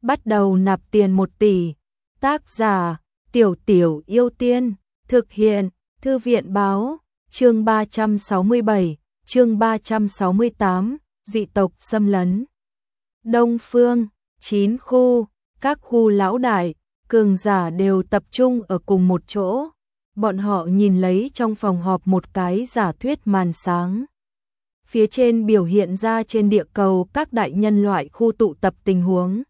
bắt đầu nạp tiền 1 tỷ. Tác giả Tiểu Tiểu Yêu Tiên. Thực hiện Thư viện báo. Chương 367, chương 368, dị tộc xâm lấn. Đông Phương, 9 khu, các khu lão đại, cường giả đều tập trung ở cùng một chỗ. Bọn họ nhìn lấy trong phòng họp một cái giả thuyết màn sáng. Phía trên biểu hiện ra trên địa cầu các đại nhân loại khu tụ tập tình huống.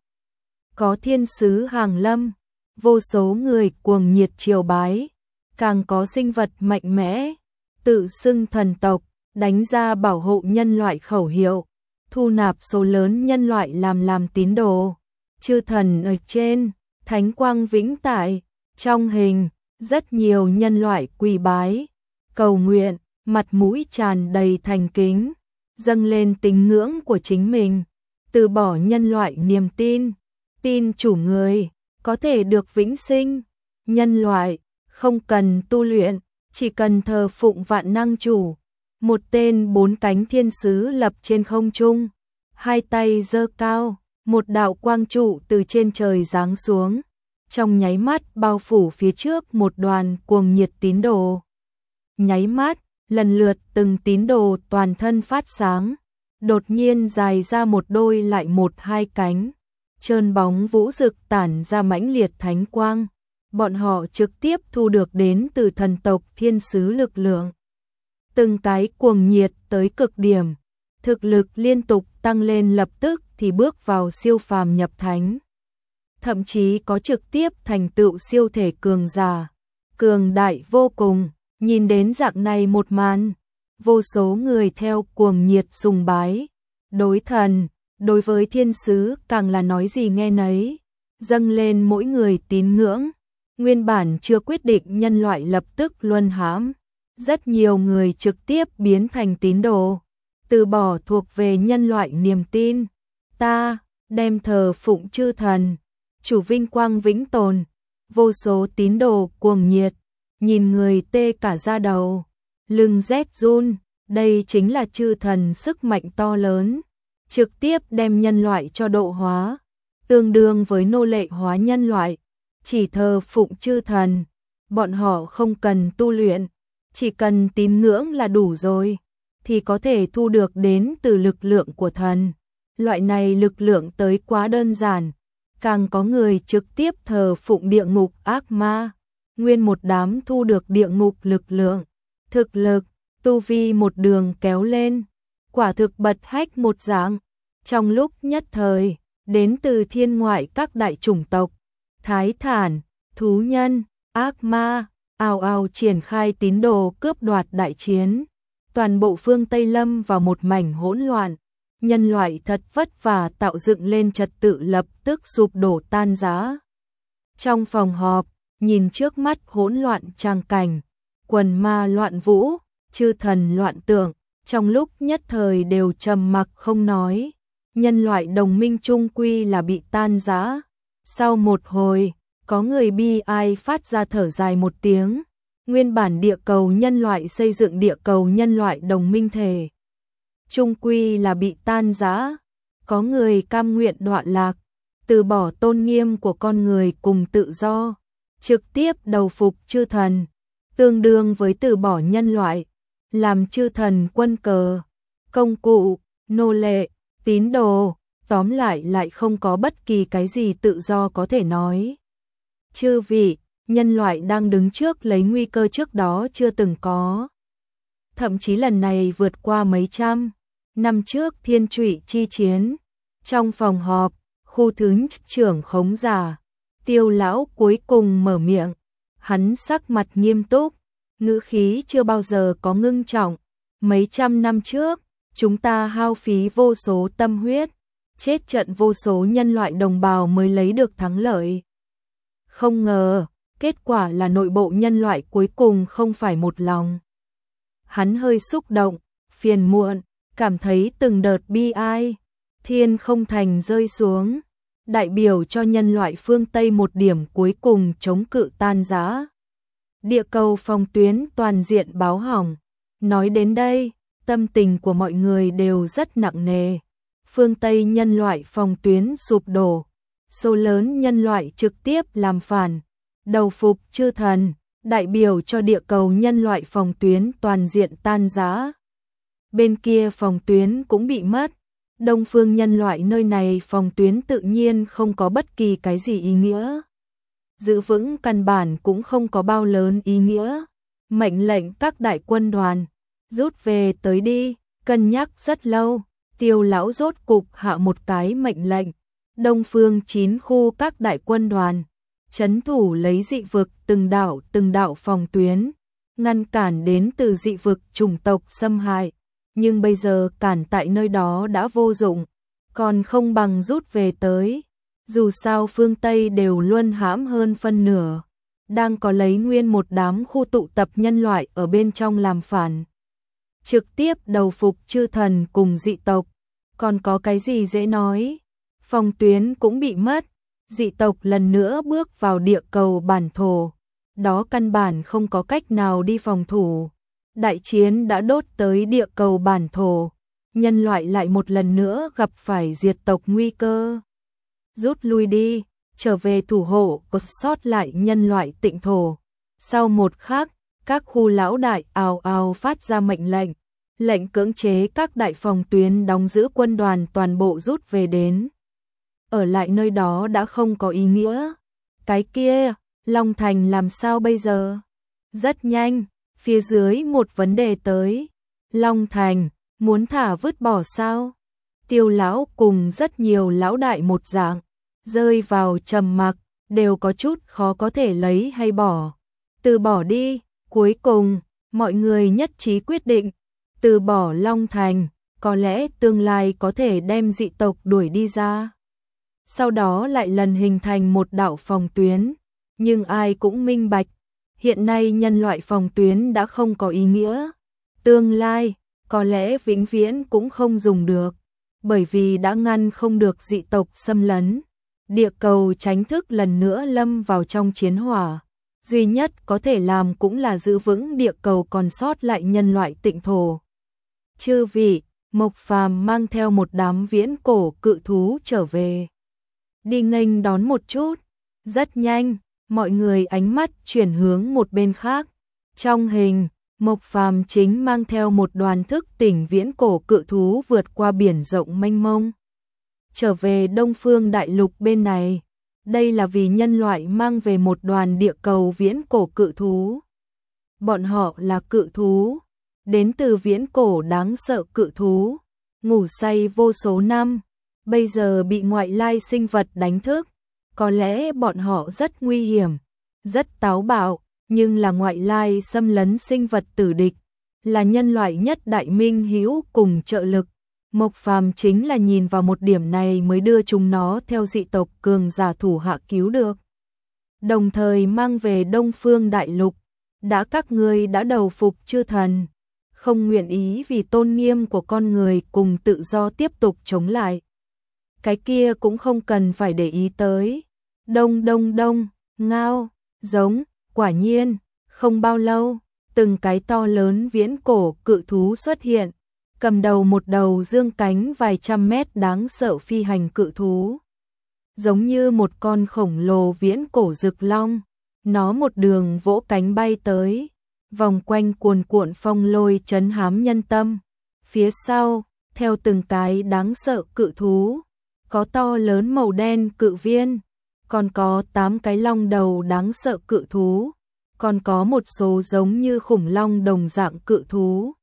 Có thiên sứ hàng lâm, vô số người cuồng nhiệt triều bái, càng có sinh vật mạnh mẽ, tự xưng thần tộc, đánh ra bảo hộ nhân loại khẩu hiệu, thu nạp số lớn nhân loại làm tín đồ. Chư thần ở trên, thánh quang vĩnh tại, trong hình, rất nhiều nhân loại quỳ bái, cầu nguyện, mặt mũi tràn đầy thành kính, dâng lên tín ngưỡng của chính mình, từ bỏ nhân loại niềm tin, tin chủ người có thể được vĩnh sinh. Nhân loại không cần tu luyện, chỉ cần thờ phụng vạn năng chủ. Một tên 4 cánh thiên sứ lập trên không trung, hai tay giơ cao, một đạo quang trụ từ trên trời giáng xuống, trong nháy mắt bao phủ phía trước một đoàn cuồng nhiệt tín đồ. Nháy mắt, lần lượt từng tín đồ toàn thân phát sáng, đột nhiên dài ra một đôi lại một hai cánh, trơn bóng vũ rực tản ra mãnh liệt thánh quang. Bọn họ trực tiếp thu được đến từ thần tộc thiên sứ lực lượng. Từng cái cuồng nhiệt tới cực điểm, thực lực liên tục tăng lên, lập tức thì bước vào siêu phàm nhập thánh. Thậm chí có trực tiếp thành tựu siêu thể cường giả, cường đại vô cùng. Nhìn đến dạng này một màn, vô số người theo cuồng nhiệt sùng bái, đối thần, đối với thiên sứ càng là nói gì nghe nấy, dâng lên mỗi người tín ngưỡng. Nguyên bản chưa quyết định nhân loại lập tức luân hãm, rất nhiều người trực tiếp biến thành tín đồ, từ bỏ thuộc về nhân loại niềm tin. Ta đem thờ phụng chư thần, chủ vinh quang vĩnh tồn. Vô số tín đồ cuồng nhiệt, nhìn người tê cả da đầu, lưng rét run. Đây chính là chư thần sức mạnh to lớn, trực tiếp đem nhân loại cho độ hóa, tương đương với nô lệ hóa nhân loại. Chỉ thờ phụng chư thần, bọn họ không cần tu luyện, chỉ cần tín ngưỡng là đủ rồi, thì có thể thu được đến từ lực lượng của thần. Loại này lực lượng tới quá đơn giản, càng có người trực tiếp thờ phụng địa ngục ác ma, nguyên một đám thu được địa ngục lực lượng, thực lực, tu vi một đường kéo lên, quả thực bật hách một dạng. Trong lúc nhất thời, đến từ thiên ngoại các đại chủng tộc, thái thản, thú nhân, ác ma, ào ào triển khai tín đồ cướp đoạt đại chiến. Toàn bộ phương Tây lâm vào một mảnh hỗn loạn, nhân loại thật vất vả tạo dựng lên trật tự lập tức sụp đổ tan rã. Trong phòng họp, nhìn trước mắt hỗn loạn tràng cảnh, quần ma loạn vũ, chư thần loạn tượng, trong lúc nhất thời đều trầm mặc không nói. Nhân loại đồng minh chung quy là bị tan rã. Sau một hồi, có người bi ai phát ra thở dài một tiếng. Nguyên bản địa cầu nhân loại xây dựng địa cầu nhân loại đồng minh thể, chung quy là bị tan rã. Có người cam nguyện đọa lạc, từ bỏ tôn nghiêm của con người cùng tự do, trực tiếp đầu phục chư thần, tương đương với từ bỏ nhân loại, làm chư thần quân cờ, công cụ, nô lệ, tín đồ, tóm lại không có bất kỳ cái gì tự do có thể nói. Chư vị, nhân loại đang đứng trước lấy nguy cơ trước đó chưa từng có. Thậm chí lần này vượt qua mấy trăm năm trước thiên trụy chi chiến. Trong phòng họp, khu thứ trưởng khống giả, Tiêu lão cuối cùng mở miệng. Hắn sắc mặt nghiêm túc, ngữ khí chưa bao giờ có ngưng trọng. Mấy trăm năm trước, chúng ta hao phí vô số tâm huyết, chết trận vô số nhân loại đồng bào mới lấy được thắng lợi. Không ngờ, kết quả là nội bộ nhân loại cuối cùng không phải một lòng. Hắn hơi xúc động, phiền muộn, cảm thấy từng đợt bi ai. Thiên không thành rơi xuống, đại biểu cho nhân loại phương Tây một điểm cuối cùng chống cự tan rã. Địa cầu phòng tuyến toàn diện báo hỏng. Nói đến đây, tâm tình của mọi người đều rất nặng nề. Phương Tây nhân loại phòng tuyến sụp đổ, số lớn nhân loại trực tiếp làm phản, đầu phục chư thần, đại biểu cho địa cầu nhân loại phòng tuyến toàn diện tan rã. Bên kia phòng tuyến cũng bị mất. Đông phương nhân loại nơi này phòng tuyến tự nhiên không có bất kỳ cái gì ý nghĩa. Giữ vững căn bản cũng không có bao lớn ý nghĩa. Mệnh lệnh các đại quân đoàn, rút về tới đi, cân nhắc rất lâu, Tiêu lão rốt cục hạ một cái mệnh lệnh. Đông phương 9 khu các đại quân đoàn, trấn thủ lấy dị vực từng đạo phòng tuyến, ngăn cản đến từ dị vực chủng tộc xâm hại. Nhưng bây giờ cản tại nơi đó đã vô dụng, còn không bằng rút về tới. Dù sao phương Tây đều luân hãm hơn phân nửa, đang có lấy nguyên một đám khu tụ tập nhân loại ở bên trong làm phản. Trực tiếp đầu phục chư thần cùng dị tộc, còn có cái gì dễ nói. Phòng tuyến cũng bị mất, dị tộc lần nữa bước vào địa cầu bản thổ, đó căn bản không có cách nào đi phòng thủ. Đại chiến đã đốt tới địa cầu bản thổ, nhân loại lại một lần nữa gặp phải diệt tộc nguy cơ. Rút lui đi, trở về thủ hộ có sót lại nhân loại tịnh thổ. Sau một khắc, các khu lão đại ào ào phát ra mệnh lệnh, lệnh cưỡng chế các đại phòng tuyến đóng giữ quân đoàn toàn bộ rút về đến. Ở lại nơi đó đã không có ý nghĩa. Cái kia, Long Thành làm sao bây giờ? Rất nhanh, phía dưới một vấn đề tới. Long Thành, muốn thả vứt bỏ sao? Tiêu lão cùng rất nhiều lão đại một dạng, rơi vào trầm mặc, đều có chút khó có thể lấy hay bỏ. Từ bỏ đi, cuối cùng, mọi người nhất trí quyết định, từ bỏ Long Thành, có lẽ tương lai có thể đem dị tộc đuổi đi ra. Sau đó lại lần hình thành một đạo phòng tuyến, nhưng ai cũng minh bạch, hiện nay nhân loại phòng tuyến đã không có ý nghĩa. Tương lai, có lẽ vĩnh viễn cũng không dùng được, bởi vì đã ngăn không được dị tộc xâm lấn. Địa cầu tránh thức lần nữa lâm vào trong chiến hỏa, duy nhất có thể làm cũng là giữ vững địa cầu còn sót lại nhân loại tịnh thổ. Chư vị, Mộc Phàm mang theo một đám viễn cổ cự thú trở về. Đi nghênh đón một chút. Rất nhanh, mọi người ánh mắt chuyển hướng một bên khác. Trong hình, Mộc Phàm chính mang theo một đoàn thức tỉnh viễn cổ cự thú vượt qua biển rộng mênh mông, trở về Đông Phương Đại Lục bên này. Đây là vì nhân loại mang về một đoàn địa cầu viễn cổ cự thú. Bọn họ là cự thú, đến từ viễn cổ đáng sợ cự thú, ngủ say vô số năm, bây giờ bị ngoại lai sinh vật đánh thức. Có lẽ bọn họ rất nguy hiểm, rất táo bạo, nhưng là ngoại lai xâm lấn sinh vật tử địch, là nhân loại nhất đại minh hữu cùng trợ lực. Mộc Phàm chính là nhìn vào một điểm này mới đưa chúng nó theo dị tộc cường giả thủ hạ cứu được. Đồng thời mang về Đông Phương Đại Lục, đã các ngươi đã đầu phục chư thần, không nguyện ý vì tôn nghiêm của con người cùng tự do tiếp tục chống lại. Cái kia cũng không cần phải để ý tới. Đông đông đông, ngao, giống, quả nhiên, không bao lâu, từng cái to lớn viễn cổ cự thú xuất hiện, cầm đầu một đầu dương cánh vài trăm mét đáng sợ phi hành cự thú. Giống như một con khổng lồ viễn cổ rực long, nó một đường vỗ cánh bay tới, vòng quanh cuồn cuộn phong lôi trấn hám nhân tâm. Phía sau, theo từng cái đáng sợ cự thú, có to lớn màu đen cự viên, còn có 8 cái long đầu đáng sợ cự thú, còn có một số giống như khủng long đồng dạng cự thú.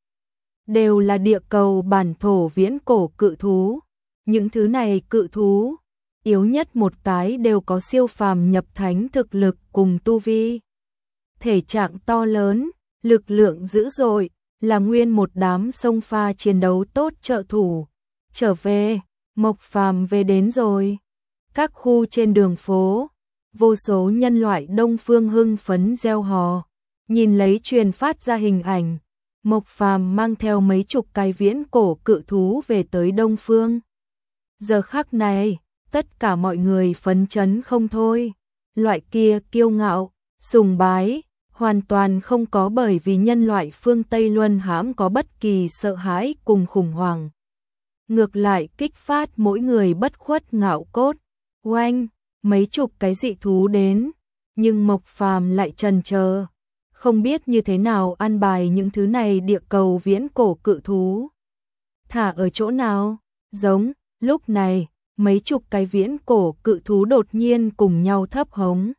Đều là địa cầu bản thổ viễn cổ cự thú. Những thứ này cự thú, yếu nhất một cái đều có siêu phàm nhập thánh thực lực cùng tu vi. Thể trạng to lớn, lực lượng dữ dội, là nguyên một đám sông pha chiến đấu tốt trợ thủ. Trở về, Mộc Phàm về đến rồi. Các khu trên đường phố, vô số nhân loại Đông Phương hưng phấn reo hò, nhìn lấy truyền phát ra hình ảnh. Mộc Phàm mang theo mấy chục cái viễn cổ cự thú về tới Đông Phương. Giờ khắc này, tất cả mọi người phấn chấn không thôi. Loại kia kiêu ngạo, sùng bái, hoàn toàn không có, bởi vì nhân loại phương Tây luân hãm có bất kỳ sợ hãi cùng khủng hoảng. Ngược lại kích phát mỗi người bất khuất ngạo cốt. Oanh, mấy chục cái dị thú đến, nhưng Mộc Phàm lại chần chờ, không biết như thế nào an bài những thứ này địa cầu viễn cổ cự thú. Thả ở chỗ nào? Giống, lúc này, mấy chục cái viễn cổ cự thú đột nhiên cùng nhau thấp hống.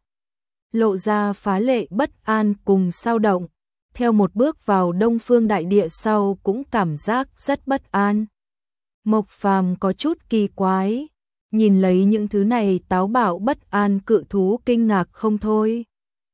Lộ ra phá lệ bất an cùng sao động, theo một bước vào Đông Phương đại địa sau cũng cảm giác rất bất an. Mộc Phàm có chút kỳ quái, nhìn lấy những thứ này táo bạo bất an cự thú kinh ngạc không thôi.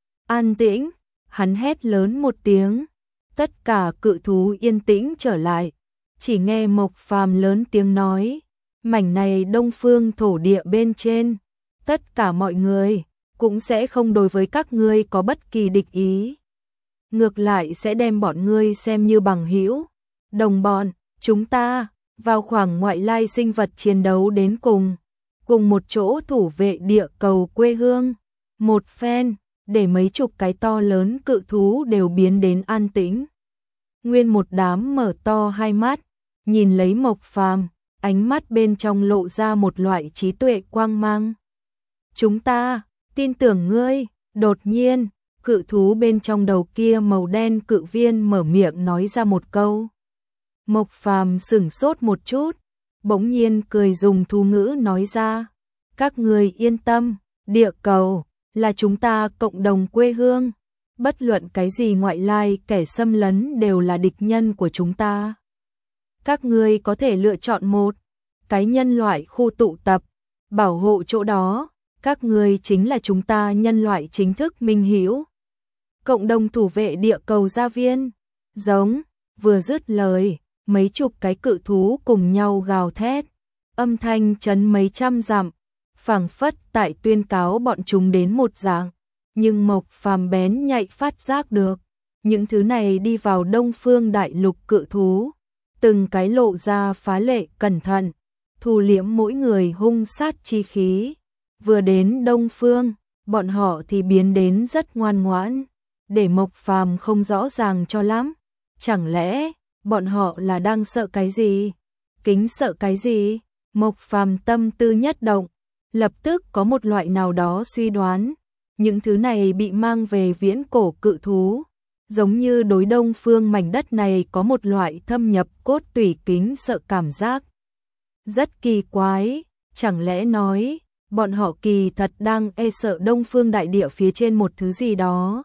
An tĩnh, hắn hét lớn một tiếng, tất cả cự thú yên tĩnh trở lại, chỉ nghe Mộc Phàm lớn tiếng nói, mảnh này Đông Phương thổ địa bên trên, tất cả mọi người cũng sẽ không đối với các ngươi có bất kỳ địch ý. Ngược lại sẽ đem bọn ngươi xem như bằng hữu, đồng bọn, chúng ta vào khoảng ngoại lai sinh vật chiến đấu đến cùng một chỗ thủ vệ địa cầu quê hương, một phen, để mấy chục cái to lớn cự thú đều biến đến an tĩnh. Nguyên một đám mở to hai mắt, nhìn lấy Mộc Phàm, ánh mắt bên trong lộ ra một loại trí tuệ quang mang. Chúng ta tin tưởng ngươi. Đột nhiên, cự thú bên trong đầu kia màu đen cự viên mở miệng nói ra một câu. Mộc Phàm sửng sốt một chút, bỗng nhiên cười dùng thú ngữ nói ra, các ngươi yên tâm, địa cầu là chúng ta cộng đồng quê hương, bất luận cái gì ngoại lai kẻ xâm lấn đều là địch nhân của chúng ta. Các ngươi có thể lựa chọn một cái nhân loại khu tụ tập, bảo hộ chỗ đó, các ngươi chính là chúng ta nhân loại chính thức minh hữu. Cộng đồng thủ vệ địa cầu gia viên, giống, vừa dứt lời, mấy chục cái cự thú cùng nhau gào thét, âm thanh chấn mấy trăm dặm, phảng phất tại tuyên cáo bọn chúng đến một dạng, nhưng Mộc Phàm bén nhạy phát giác được, những thứ này đi vào Đông Phương đại lục cự thú, từng cái lộ ra phá lệ cẩn thận, thu liễm mỗi người hung sát chi khí. Vừa đến Đông Phương, bọn họ thì biến đến rất ngoan ngoãn, để Mộc Phàm không rõ ràng cho lắm. Chẳng lẽ bọn họ là đang sợ cái gì? Kính sợ cái gì? Mộc Phàm tâm tư nhất động, lập tức có một loại nào đó suy đoán, những thứ này bị mang về viễn cổ cự thú, giống như đối Đông Phương mảnh đất này có một loại thâm nhập cốt tủy kính sợ cảm giác. Rất kỳ quái, chẳng lẽ nói bọn họ kỳ thật đang e sợ Đông Phương đại địa phía trên một thứ gì đó.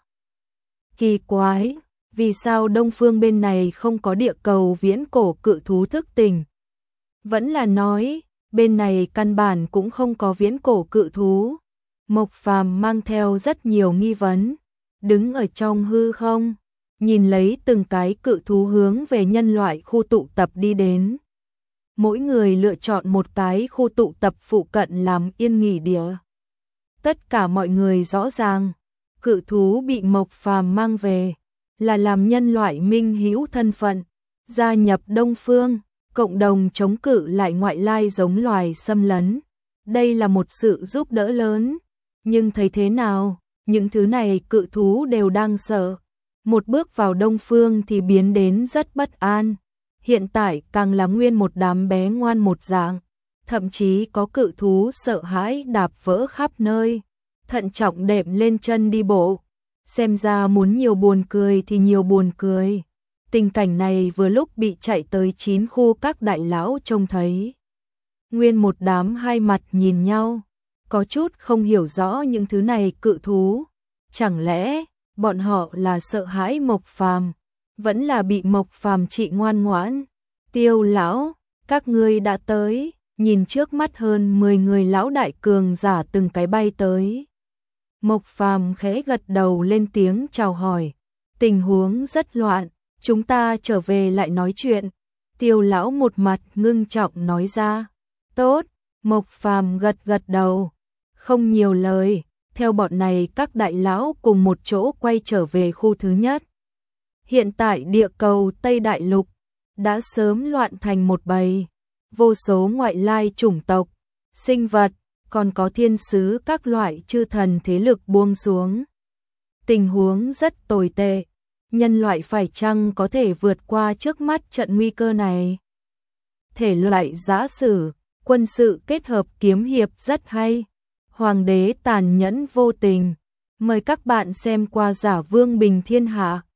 Kỳ quái, vì sao Đông Phương bên này không có địa cầu viễn cổ cự thú thức tỉnh? Vẫn là nói, bên này căn bản cũng không có viễn cổ cự thú. Mộc Phàm mang theo rất nhiều nghi vấn, đứng ở trong hư không, nhìn lấy từng cái cự thú hướng về nhân loại khu tụ tập đi đến. Mỗi người lựa chọn một cái khu tụ tập phụ cận làm yên nghỉ địa. Tất cả mọi người rõ ràng, cự thú bị Mộc Phàm mang về là làm nhân loại minh hữu thân phận, gia nhập Đông Phương, cộng đồng chống cự lại ngoại lai giống loài xâm lấn. Đây là một sự giúp đỡ lớn, nhưng thấy thế nào, những thứ này cự thú đều đang sợ. Một bước vào Đông Phương thì biến đến rất bất an. Hiện tại càng là nguyên một đám bé ngoan một dạng, thậm chí có cự thú sợ hãi đạp vỡ khắp nơi, thận trọng đệm lên chân đi bộ. Xem ra muốn nhiều buồn cười thì nhiều buồn cười. Tình cảnh này vừa lúc bị chạy tới 9 khu các đại lão trông thấy. Nguyên một đám hai mặt nhìn nhau, có chút không hiểu rõ những thứ này cự thú. Chẳng lẽ bọn họ là sợ hãi Mộc Phàm, vẫn là bị Mộc Phàm trị ngoan ngoãn? Tiêu lão, các ngươi đã tới, nhìn trước mắt hơn 10 người lão đại cường giả từng cái bay tới. Mộc Phàm khẽ gật đầu lên tiếng chào hỏi, tình huống rất loạn, chúng ta trở về lại nói chuyện. Tiêu lão một mặt ngưng trọng nói ra. Tốt, Mộc Phàm gật gật đầu, không nhiều lời, theo bọn này các đại lão cùng một chỗ quay trở về khu thứ nhất. Hiện tại địa cầu Tây Đại Lục đã sớm loạn thành một bầy, vô số ngoại lai chủng tộc, sinh vật, còn có thiên sứ các loại chư thần thế lực buông xuống. Tình huống rất tồi tệ, nhân loại phải chăng có thể vượt qua trước mắt trận nguy cơ này? Thể loại giã sử, quân sự kết hợp kiếm hiệp rất hay. Hoàng đế tàn nhẫn vô tình. Mời các bạn xem qua Giả Vương Bình Thiên Hạ.